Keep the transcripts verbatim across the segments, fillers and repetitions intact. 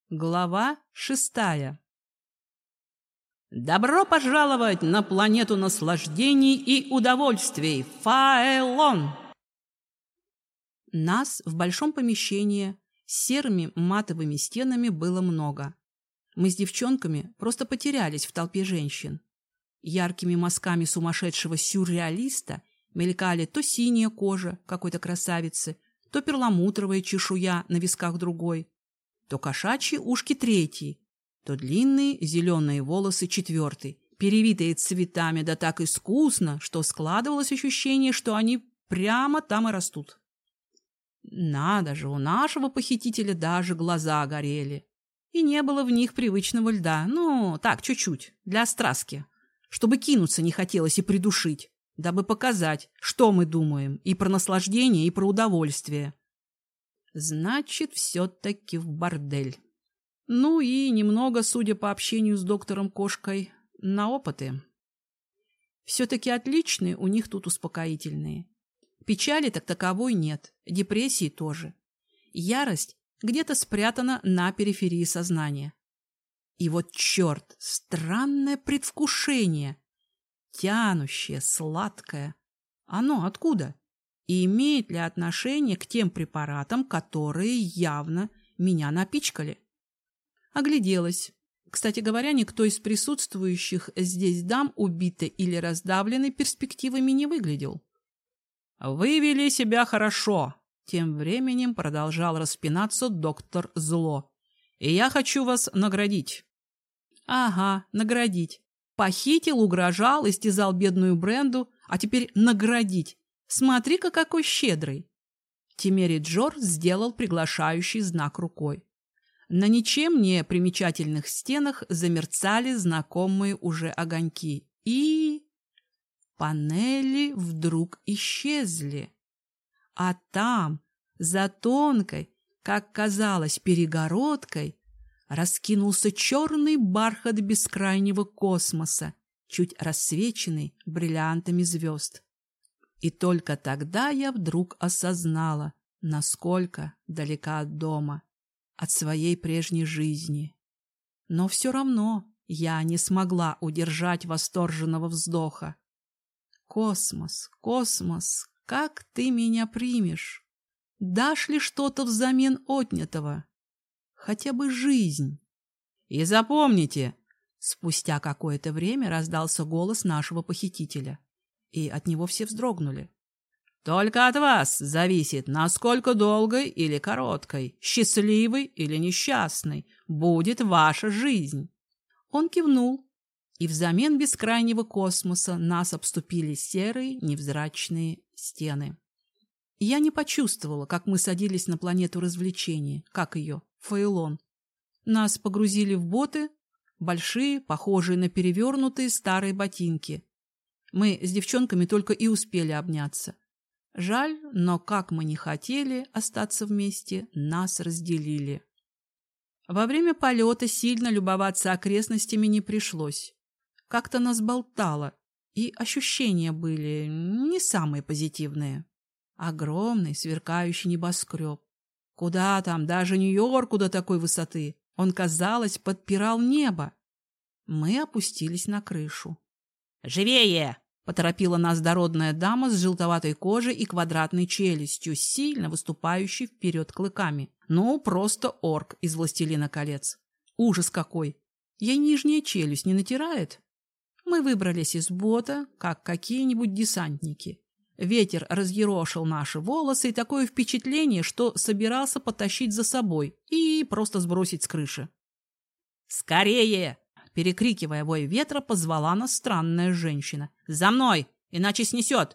Глава шестая. Добро пожаловать на планету наслаждений и удовольствий, Фаэлон! Нас в большом помещении с серыми матовыми стенами было много. Мы с девчонками просто потерялись в толпе женщин. Яркими мазками сумасшедшего сюрреалиста мелькали то синяя кожа какой-то красавицы, то перламутровая чешуя на висках другой, то кошачьи ушки третьей, то длинные зеленые волосы четвертой, перевитые цветами да так искусно, что складывалось ощущение, что они прямо там и растут. Надо же, у нашего похитителя даже глаза горели. И не было в них привычного льда, ну, так, чуть-чуть, для страстки, чтобы кинуться не хотелось и придушить, дабы показать, что мы думаем и про наслаждение, и про удовольствие. Значит, все-таки в бордель. Ну и немного, судя по общению с доктором-кошкой, на опыты. Все-таки отличные у них тут успокоительные. Печали так таковой нет, депрессии тоже. Ярость где-то спрятана на периферии сознания. И вот черт, странное предвкушение, тянущее, сладкое. Оно откуда? И имеет ли отношение к тем препаратам, которые явно меня напичкали? Огляделась. Кстати говоря, никто из присутствующих здесь дам убитой или раздавленной перспективами не выглядел. «Вы вели себя хорошо», — тем временем продолжал распинаться доктор Зло. «И я хочу вас наградить». «Ага, наградить. Похитил, угрожал, истязал бедную Бренду, а теперь наградить. Смотри-ка, какой щедрый!» Тимери Джор сделал приглашающий знак рукой. На ничем не примечательных стенах замерцали знакомые уже огоньки. И панели вдруг исчезли. А там, за тонкой, как казалось, перегородкой, раскинулся черный бархат бескрайнего космоса, чуть рассвеченный бриллиантами звезд. И только тогда я вдруг осознала, насколько далека от дома, от своей прежней жизни. Но все равно я не смогла удержать восторженного вздоха. Космос, космос, как ты меня примешь? Дашь ли что-то взамен отнятого? Хотя бы жизнь. И запомните, спустя какое-то время раздался голос нашего похитителя. И от него все вздрогнули. «Только от вас зависит, насколько долгой или короткой, счастливой или несчастной будет ваша жизнь». Он кивнул, и взамен бескрайнего космоса нас обступили серые невзрачные стены. Я не почувствовала, как мы садились на планету развлечения, как ее, Фаэлон. Нас погрузили в боты, большие, похожие на перевернутые старые ботинки. Мы с девчонками только и успели обняться. Жаль, но как мы не хотели остаться вместе, нас разделили. Во время полета сильно любоваться окрестностями не пришлось. Как-то нас болтало, и ощущения были не самые позитивные. Огромный сверкающий небоскреб. Куда там, даже Нью-Йорку до такой высоты. Он, казалось, подпирал небо. Мы опустились на крышу. «Живее!» — поторопила нас дородная дама с желтоватой кожей и квадратной челюстью, сильно выступающей вперед клыками. Ну, просто орк из «Властелина колец». Ужас какой! Ей нижняя челюсть не натирает? Мы выбрались из бота, как какие-нибудь десантники. Ветер разъерошил наши волосы, и такое впечатление, что собирался потащить за собой и просто сбросить с крыши. «Скорее!» Перекрикивая вой ветра, позвала нас странная женщина. «За мной! Иначе снесет!»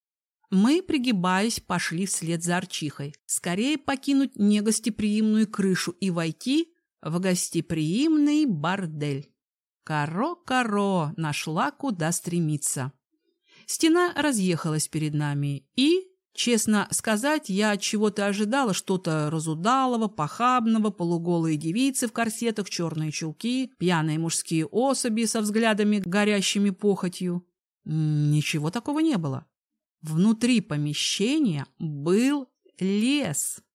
Мы, пригибаясь, пошли вслед за Арчихой. Скорее покинуть негостеприимную крышу и войти в гостеприимный бордель. Каро-каро, нашла куда стремиться. Стена разъехалась перед нами, и, честно сказать, я от чего-то ожидала что-то разудалого, похабного, полуголые девицы в корсетах, черные чулки, пьяные мужские особи со взглядами, горящими похотью. Ничего такого не было. Внутри помещения был лес.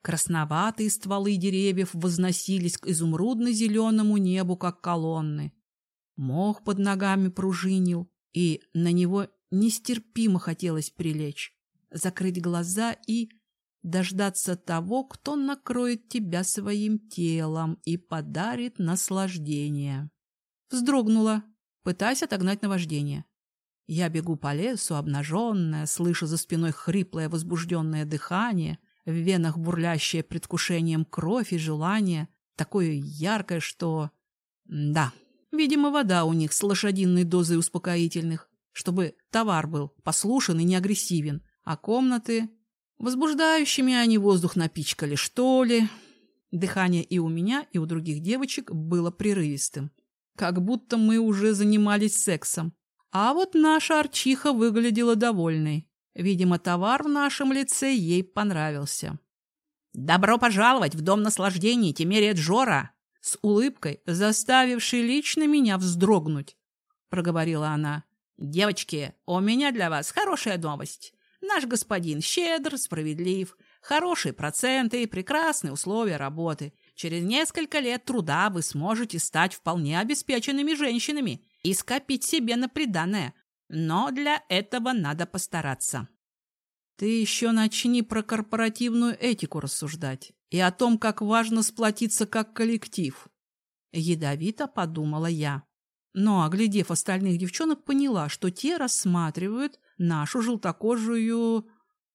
Красноватые стволы деревьев возносились к изумрудно-зеленому небу, как колонны. Мох под ногами пружинил, и на него нестерпимо хотелось прилечь, закрыть глаза и дождаться того, кто накроет тебя своим телом и подарит наслаждение. Вздрогнула, пытаясь отогнать наваждение. Я бегу по лесу, обнаженная, слышу за спиной хриплое возбужденное дыхание, в венах бурлящее предвкушением кровь и желание, такое яркое, что... Да, видимо, вода у них с лошадиной дозой успокоительных, чтобы товар был послушен и не агрессивен, а комнаты... Возбуждающими они воздух напичкали, что ли. Дыхание и у меня, и у других девочек было прерывистым, как будто мы уже занимались сексом. А вот наша Арчиха выглядела довольной. Видимо, товар в нашем лице ей понравился. «Добро пожаловать в дом наслаждений, Темерия Джора!» С улыбкой, заставившей лично меня вздрогнуть, проговорила она. «Девочки, у меня для вас хорошая новость. Наш господин щедр, справедлив, хорошие проценты и прекрасные условия работы. Через несколько лет труда вы сможете стать вполне обеспеченными женщинами и скопить себе на приданое. Но для этого надо постараться». Ты еще начни про корпоративную этику рассуждать и о том, как важно сплотиться как коллектив. Ядовито подумала я. Но, оглядев остальных девчонок, поняла, что те рассматривают нашу желтокожую...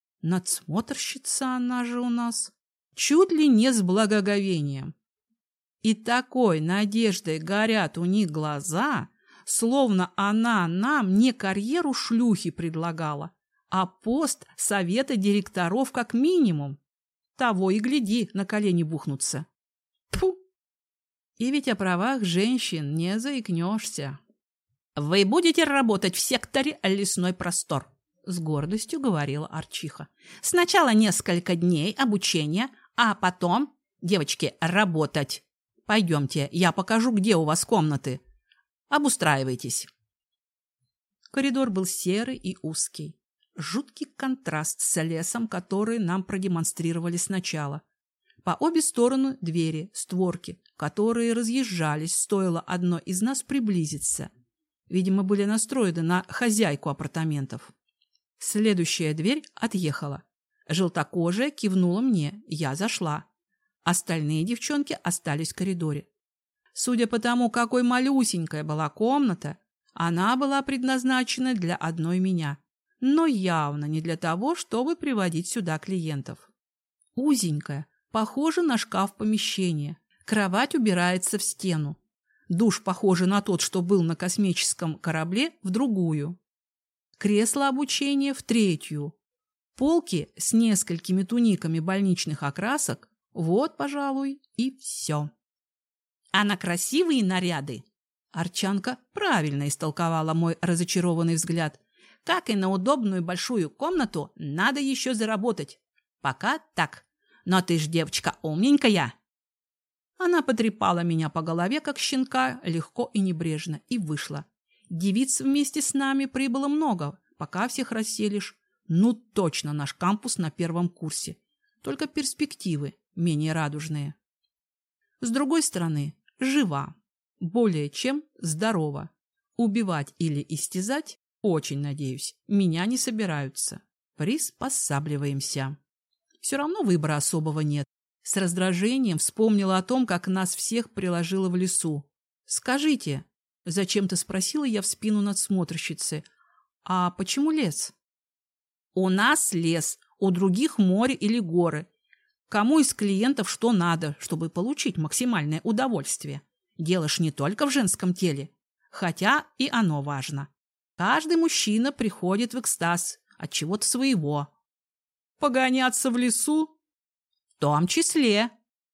Надсмотрщица она же у нас. Чуть ли не с благоговением. И такой надеждой горят у них глаза, словно она нам не карьеру шлюхи предлагала, а пост совета директоров как минимум. Того и гляди, на колени бухнуться. Тьфу! И ведь о правах женщин не заикнешься. «Вы будете работать в секторе «Лесной простор», — с гордостью говорила Арчиха. «Сначала несколько дней обучения, а потом, девочки, работать. Пойдемте, я покажу, где у вас комнаты. Обустраивайтесь». Коридор был серый и узкий. Жуткий контраст с лесом, который нам продемонстрировали сначала. По обе стороны двери, створки, которые разъезжались, стоило одной из нас приблизиться. Видимо, были настроены на хозяйку апартаментов. Следующая дверь отъехала. Желтокожая кивнула мне, я зашла. Остальные девчонки остались в коридоре. Судя по тому, какой малюсенькая была комната, она была предназначена для одной меня, но явно не для того, чтобы приводить сюда клиентов. Узенькая, похожа на шкаф помещение. Кровать убирается в стену. Душ, похожий на тот, что был на космическом корабле, в другую. Кресло обучения в третью. Полки с несколькими туниками больничных окрасок. Вот, пожалуй, и все. А на красивые наряды Арчанка правильно истолковала мой разочарованный взгляд. Как и на удобную большую комнату, надо еще заработать. Пока так. Но ты ж девочка умненькая. Она потрепала меня по голове, как щенка, легко и небрежно, и вышла. Девиц вместе с нами прибыло много, пока всех расселишь. Ну, точно наш кампус на первом курсе. Только перспективы менее радужные. С другой стороны, жива. Более чем здорова. Убивать или истязать, очень надеюсь, меня не собираются. Приспосабливаемся. Все равно выбора особого нет. С раздражением вспомнила о том, как нас всех приложило в лесу. «Скажите», — зачем-то спросила я в спину надсмотрщицы, «а почему лес?» «У нас лес, у других море или горы. Кому из клиентов что надо, чтобы получить максимальное удовольствие? Дело ж не только в женском теле, хотя и оно важно. Каждый мужчина приходит в экстаз от чего-то своего. Погоняться в лесу? В том числе.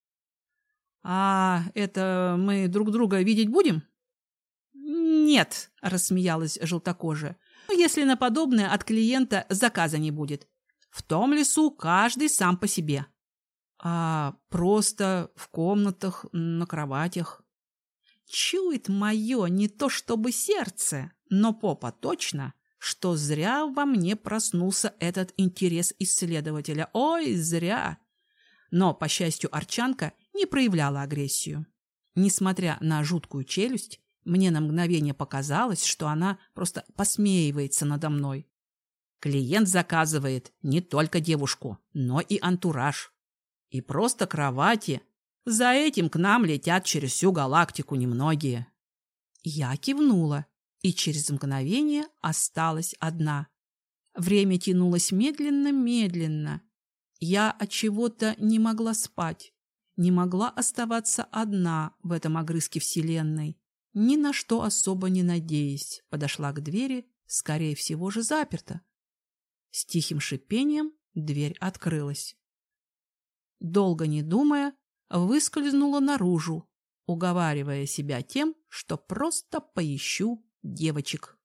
А это мы друг друга видеть будем? Нет, рассмеялась желтокожая. Если на подобное от клиента заказа не будет. В том лесу каждый сам по себе. А просто в комнатах, на кроватях. Чует мое не то чтобы сердце, но попа точно, что зря во мне проснулся этот интерес исследователя. Ой, зря. Но, по счастью, Арчанка не проявляла агрессию. Несмотря на жуткую челюсть, мне на мгновение показалось, что она просто посмеивается надо мной. Клиент заказывает не только девушку, но и антураж. И просто кровати. За этим к нам летят через всю галактику немногие. Я кивнула, и через мгновение осталась одна. Время тянулось медленно-медленно. Я от чего-то не могла спать, не могла оставаться одна в этом огрызке вселенной. Ни на что особо не надеясь, подошла к двери, скорее всего же заперта. С тихим шипением дверь открылась. Долго не думая, выскользнула наружу, уговаривая себя тем, что просто поищу девочек.